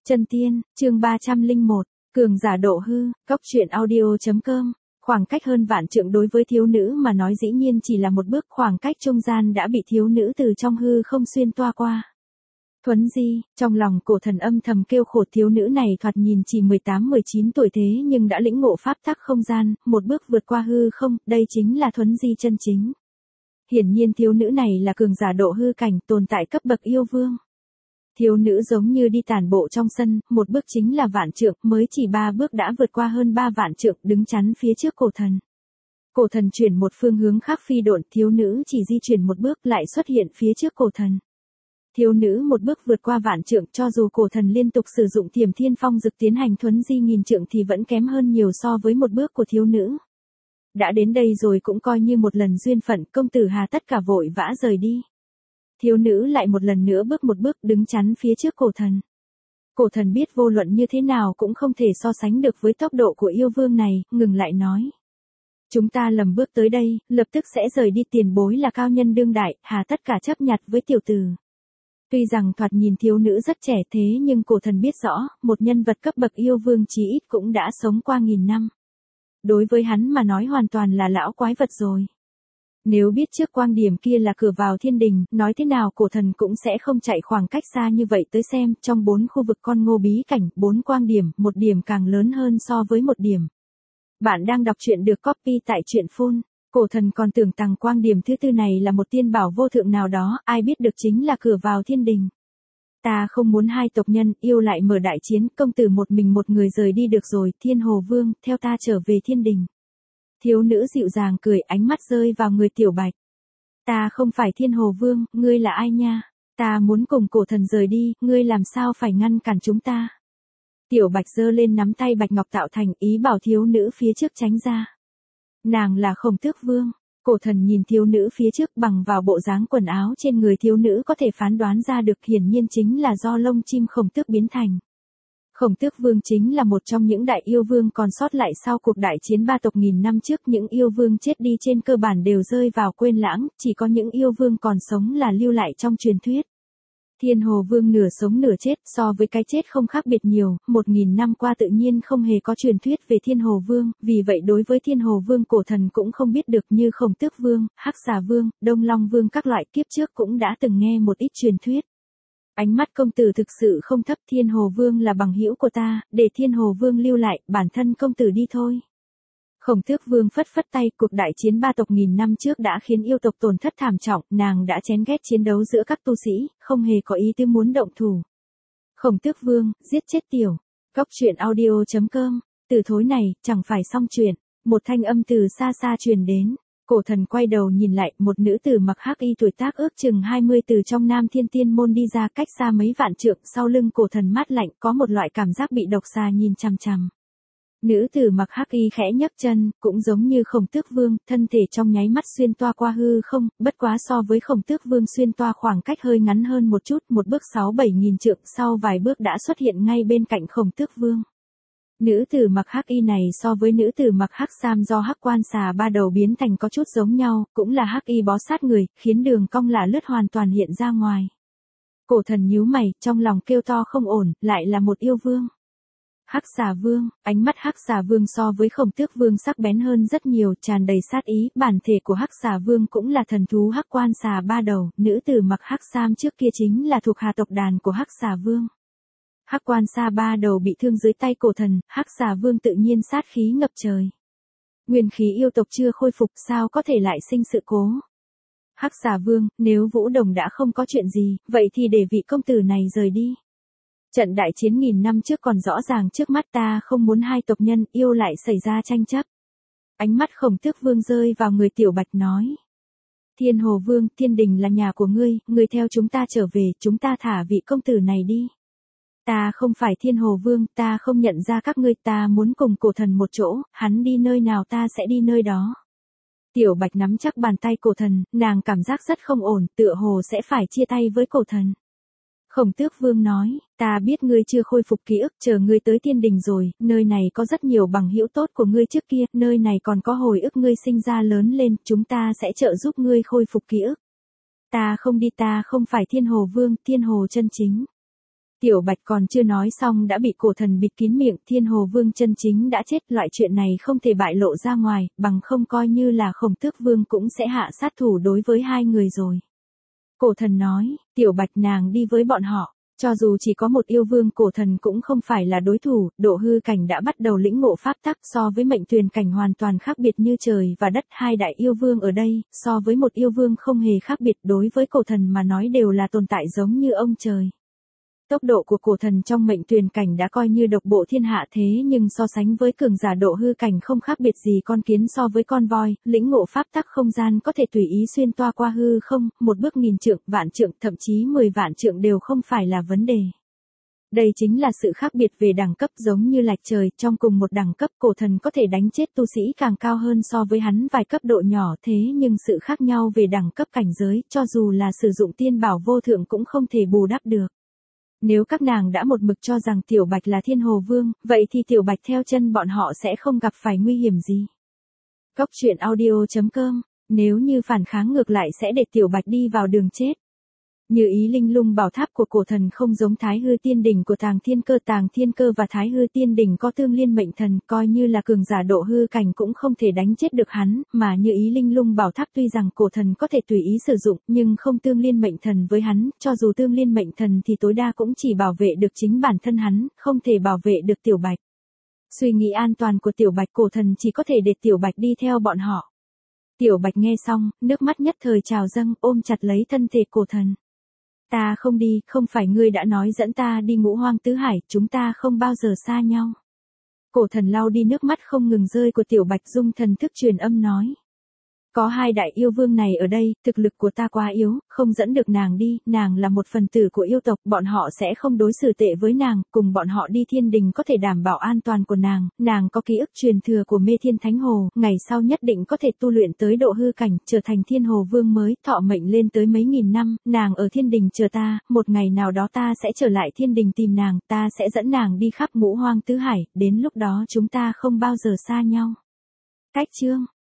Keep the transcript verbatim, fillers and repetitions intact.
Chân tiên, chương ba trăm lẻ một, cường giả độ hư, cốc truyện audio.com. Khoảng cách hơn vạn trượng đối với thiếu nữ mà nói dĩ nhiên chỉ là một bước, khoảng cách trung gian đã bị thiếu nữ từ trong hư không xuyên toa qua. Thuấn di, trong lòng cổ thần âm thầm kêu khổ, thiếu nữ này thoạt nhìn chỉ mười tám mười chín tuổi thế nhưng đã lĩnh ngộ pháp tắc không gian, một bước vượt qua hư không, đây chính là thuấn di chân chính. Hiển nhiên thiếu nữ này là cường giả độ hư cảnh, tồn tại cấp bậc yêu vương. Thiếu nữ giống như đi tản bộ trong sân, một bước chính là vạn trượng, mới chỉ ba bước đã vượt qua hơn ba vạn trượng, đứng chắn phía trước cổ thần. Cổ thần chuyển một phương hướng khác phi độn, thiếu nữ chỉ di chuyển một bước lại xuất hiện phía trước cổ thần. Thiếu nữ một bước vượt qua vạn trượng, cho dù cổ thần liên tục sử dụng Tiềm Thiên Phong dực tiến hành thuấn di nghìn trượng thì vẫn kém hơn nhiều so với một bước của thiếu nữ. Đã đến đây rồi cũng coi như một lần duyên phận, công tử hà tất cả vội vã rời đi. Thiếu nữ lại một lần nữa bước một bước đứng chắn phía trước cổ thần. Cổ thần biết vô luận như thế nào cũng không thể so sánh được với tốc độ của yêu vương này, ngừng lại nói. Chúng ta lầm bước tới đây, lập tức sẽ rời đi, tiền bối là cao nhân đương đại, hà tất cả chấp nhặt với tiểu tử. Tuy rằng thoạt nhìn thiếu nữ rất trẻ thế nhưng cổ thần biết rõ, một nhân vật cấp bậc yêu vương chí ít cũng đã sống qua nghìn năm. Đối với hắn mà nói hoàn toàn là lão quái vật rồi. Nếu biết trước quang điểm kia là cửa vào thiên đình, nói thế nào cổ thần cũng sẽ không chạy khoảng cách xa như vậy tới xem, trong bốn khu vực con ngô bí cảnh, bốn quang điểm, một điểm càng lớn hơn so với một điểm. Bạn đang đọc truyện được copy tại truyện phone. Cổ thần còn tưởng tầng quang điểm thứ tư này là một tiên bảo vô thượng nào đó, ai biết được chính là cửa vào thiên đình. Ta không muốn hai tộc nhân yêu lại mở đại chiến, công tử một mình một người rời đi được rồi, Thiên Hồ Vương, theo ta trở về thiên đình. Thiếu nữ dịu dàng cười, ánh mắt rơi vào người Tiểu Bạch. Ta không phải Thiên Hồ Vương, ngươi là ai nha? Ta muốn cùng cổ thần rời đi, ngươi làm sao phải ngăn cản chúng ta? Tiểu Bạch giơ lên nắm tay bạch ngọc tạo thành, ý bảo thiếu nữ phía trước tránh ra. Nàng là Khổng Tước Vương. Cổ thần nhìn thiếu nữ phía trước, bằng vào bộ dáng quần áo trên người thiếu nữ có thể phán đoán ra được, hiển nhiên chính là do lông chim khổng tước biến thành. Khổng Tước Vương chính là một trong những đại yêu vương còn sót lại sau cuộc đại chiến ba tộc nghìn năm trước, những yêu vương chết đi trên cơ bản đều rơi vào quên lãng, chỉ có những yêu vương còn sống là lưu lại trong truyền thuyết. Thiên Hồ Vương nửa sống nửa chết, so với cái chết không khác biệt nhiều, một nghìn năm qua tự nhiên không hề có truyền thuyết về Thiên Hồ Vương, vì vậy đối với Thiên Hồ Vương cổ thần cũng không biết được, như Khổng Tước Vương, Hắc Xà Vương, Đông Long Vương các loại, kiếp trước cũng đã từng nghe một ít truyền thuyết. Ánh mắt công tử thực sự không thấp, Thiên Hồ Vương là bằng hữu của ta, để Thiên Hồ Vương lưu lại, bản thân công tử đi thôi. Khổng Tước Vương phất phất tay, cuộc đại chiến ba tộc nghìn năm trước đã khiến yêu tộc tổn thất thảm trọng, nàng đã chén ghét chiến đấu giữa các tu sĩ, không hề có ý tư muốn động thủ. Khổng Tước Vương, giết chết tiểu. Cốc truyện audio.com, từ thối này, chẳng phải xong chuyện. Một thanh âm từ xa xa truyền đến. Cổ thần quay đầu nhìn lại, một nữ tử mặc hắc y tuổi tác ước chừng hai mươi từ trong Nam Thiên Tiên môn đi ra, cách xa mấy vạn trượng, sau lưng cổ thần mát lạnh, có một loại cảm giác bị độc xà nhìn chằm chằm. Nữ tử mặc hắc y khẽ nhấc chân, cũng giống như Khổng Tước Vương, thân thể trong nháy mắt xuyên toa qua hư không, bất quá so với Khổng Tước Vương xuyên toa khoảng cách hơi ngắn hơn một chút, một bước sáu bảy nghìn trượng, sau vài bước đã xuất hiện ngay bên cạnh Khổng Tước Vương. Nữ tử mặc hắc y này so với nữ tử mặc hắc sam do hắc quan xà ba đầu biến thành có chút giống nhau, cũng là hắc y bó sát người, khiến đường cong lả lướt hoàn toàn hiện ra ngoài. Cổ thần nhíu mày, trong lòng kêu to không ổn, lại là một yêu vương. Hắc Xà Vương, ánh mắt Hắc Xà Vương so với Khổng Tước Vương sắc bén hơn rất nhiều, tràn đầy sát ý, bản thể của Hắc Xà Vương cũng là thần thú hắc quan xà ba đầu, nữ tử mặc hắc sam trước kia chính là thuộc hạ tộc đàn của Hắc Xà Vương. Hắc quan xà ba đầu bị thương dưới tay cổ thần, Hắc Xà Vương tự nhiên sát khí ngập trời. Nguyên khí yêu tộc chưa khôi phục, sao có thể lại sinh sự cố? Hắc Xà Vương, nếu Vũ Đồng đã không có chuyện gì, vậy thì để vị công tử này rời đi. Trận đại chiến nghìn năm trước còn rõ ràng trước mắt, ta không muốn hai tộc nhân yêu lại xảy ra tranh chấp. Ánh mắt Khổng Tước Vương rơi vào người Tiểu Bạch nói. Thiên Hồ Vương, thiên đình là nhà của ngươi, ngươi theo chúng ta trở về, chúng ta thả vị công tử này đi. Ta không phải Thiên Hồ Vương, ta không nhận ra các ngươi, ta muốn cùng cổ thần một chỗ, hắn đi nơi nào ta sẽ đi nơi đó. Tiểu Bạch nắm chắc bàn tay cổ thần, nàng cảm giác rất không ổn, tựa hồ sẽ phải chia tay với cổ thần. Khổng Tước Vương nói, ta biết ngươi chưa khôi phục ký ức, chờ ngươi tới thiên đình rồi, nơi này có rất nhiều bằng hữu tốt của ngươi trước kia, nơi này còn có hồi ức ngươi sinh ra lớn lên, chúng ta sẽ trợ giúp ngươi khôi phục ký ức. Ta không đi, ta không phải Thiên Hồ Vương, Thiên Hồ chân chính. Tiểu Bạch còn chưa nói xong đã bị cổ thần bịt kín miệng, Thiên Hồ Vương chân chính đã chết, loại chuyện này không thể bại lộ ra ngoài, bằng không coi như là Khổng Tước Vương cũng sẽ hạ sát thủ đối với hai người rồi. Cổ thần nói, Tiểu Bạch nàng đi với bọn họ. Cho dù chỉ có một yêu vương, cổ thần cũng không phải là đối thủ, độ hư cảnh đã bắt đầu lĩnh ngộ pháp tắc, so với mệnh tuyền cảnh hoàn toàn khác biệt như trời và đất. Hai đại yêu vương ở đây, so với một yêu vương không hề khác biệt, đối với cổ thần mà nói đều là tồn tại giống như ông trời. Tốc độ của cổ thần trong mệnh tuyền cảnh đã coi như độc bộ thiên hạ, thế nhưng so sánh với cường giả độ hư cảnh không khác biệt gì con kiến so với con voi, lĩnh ngộ pháp tắc không gian có thể tùy ý xuyên toa qua hư không, một bước nghìn trượng, vạn trượng, thậm chí mười vạn trượng đều không phải là vấn đề. Đây chính là sự khác biệt về đẳng cấp, giống như lệch trời, trong cùng một đẳng cấp cổ thần có thể đánh chết tu sĩ càng cao hơn so với hắn vài cấp độ nhỏ, thế nhưng sự khác nhau về đẳng cấp cảnh giới, cho dù là sử dụng tiên bảo vô thượng cũng không thể bù đắp được. Nếu các nàng đã một mực cho rằng Tiểu Bạch là Thiên Hồ Vương, vậy thì Tiểu Bạch theo chân bọn họ sẽ không gặp phải nguy hiểm gì. Cốc truyện audio chấm com, nếu như phản kháng ngược lại sẽ để Tiểu Bạch đi vào đường chết. Như ý linh lung bảo tháp của cổ thần không giống Thái Hư Tiên Đỉnh của Tàng Thiên Cơ, Tàng Thiên Cơ và Thái Hư Tiên Đỉnh có tương liên mệnh thần, coi như là cường giả độ hư cảnh cũng không thể đánh chết được hắn, mà như ý linh lung bảo tháp tuy rằng cổ thần có thể tùy ý sử dụng, nhưng không tương liên mệnh thần với hắn, cho dù tương liên mệnh thần thì tối đa cũng chỉ bảo vệ được chính bản thân hắn, không thể bảo vệ được Tiểu Bạch. Suy nghĩ an toàn của Tiểu Bạch, cổ thần chỉ có thể để Tiểu Bạch đi theo bọn họ. Tiểu Bạch nghe xong, nước mắt nhất thời trào dâng, ôm chặt lấy thân thể cổ thần. Ta không đi, không phải ngươi đã nói dẫn ta đi Ngũ Hoang Tứ Hải, chúng ta không bao giờ xa nhau. Cổ thần lau đi nước mắt không ngừng rơi của Tiểu Bạch, dung thần thức truyền âm nói. Có hai đại yêu vương này ở đây, thực lực của ta quá yếu, không dẫn được nàng đi, nàng là một phần tử của yêu tộc, bọn họ sẽ không đối xử tệ với nàng, cùng bọn họ đi thiên đình có thể đảm bảo an toàn của nàng, nàng có ký ức truyền thừa của Mê Thiên Thánh Hồ, ngày sau nhất định có thể tu luyện tới độ hư cảnh, trở thành Thiên Hồ Vương mới, thọ mệnh lên tới mấy nghìn năm, nàng ở thiên đình chờ ta, một ngày nào đó ta sẽ trở lại thiên đình tìm nàng, ta sẽ dẫn nàng đi khắp Ngũ Hoang Tứ Hải, đến lúc đó chúng ta không bao giờ xa nhau. Cách chương